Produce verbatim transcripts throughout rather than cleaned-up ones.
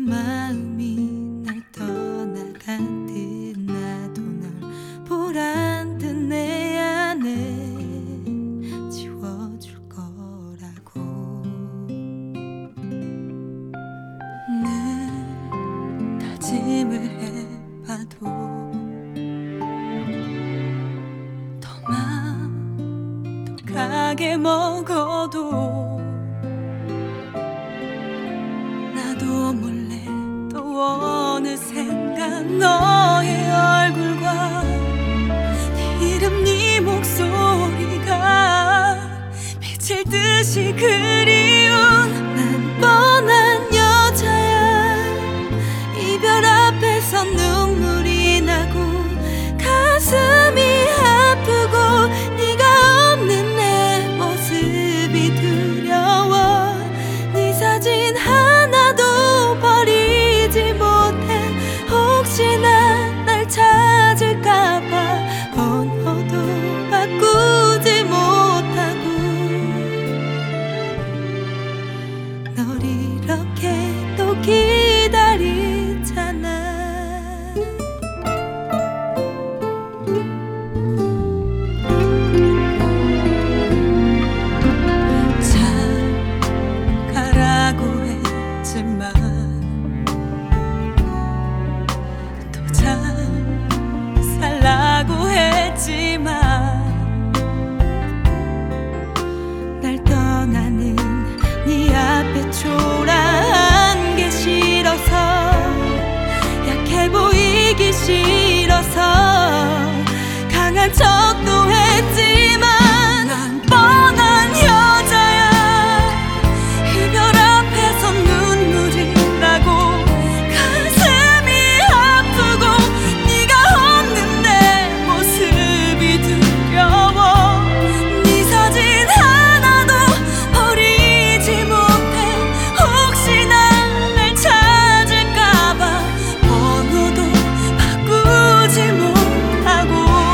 마음이 날 떠나간 듯 나도 널 보란 듯 내 안에 지워줄 거라고. 늘 다짐을 해봐도 더 마음 독하게 먹어도 나도 몰래 또 어느샌가 너의 얼굴과 네 이름 네 목소리가 미칠 듯이 그리운 난 뻔한 여자야. 이별 앞에서 눈물이 나고 가슴이 아프고 네가 없는 내 모습이 두려워. 네 사진 하나도 버리지 못해. 혹시나 날 찾을까봐 번호도 바꾸지 못하고 널 이렇게 또 기다리잖아. 살라고 했지만 날 떠나는 네 앞에 초라한 게 싫어서 약해 보이기 싫어서 강한 척도 했지만 난 뻔한 여자야. 이별 앞에서 눈물이 나고 가슴이 아프고 네 사진 하나도 버리지 못해. 혹시나 날 찾을까봐 번호도 바꾸지 못하고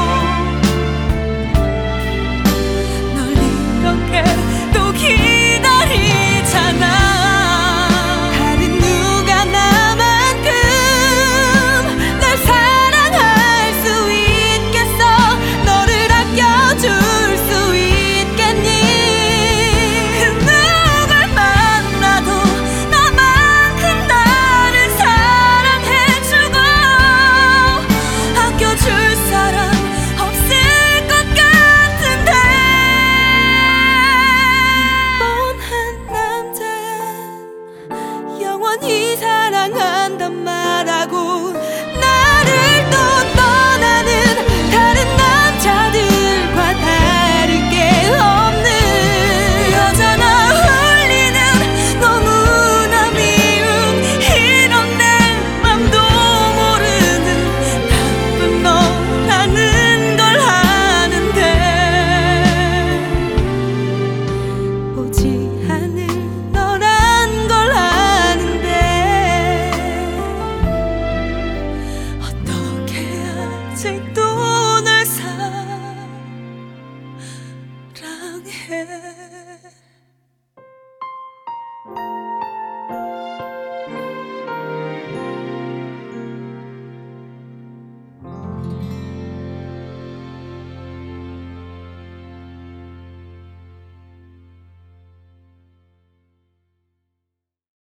널 이렇게 또 기다리잖아. 다른 누가 나만큼 날 사랑할 수 있겠어. 너를 아껴줄 수 있겠니? 그 누굴 만나도 나만큼 나를 사랑해주고 아껴줄 사람 없을 것 같은데. 뻔한 남자야. 영원히 사랑하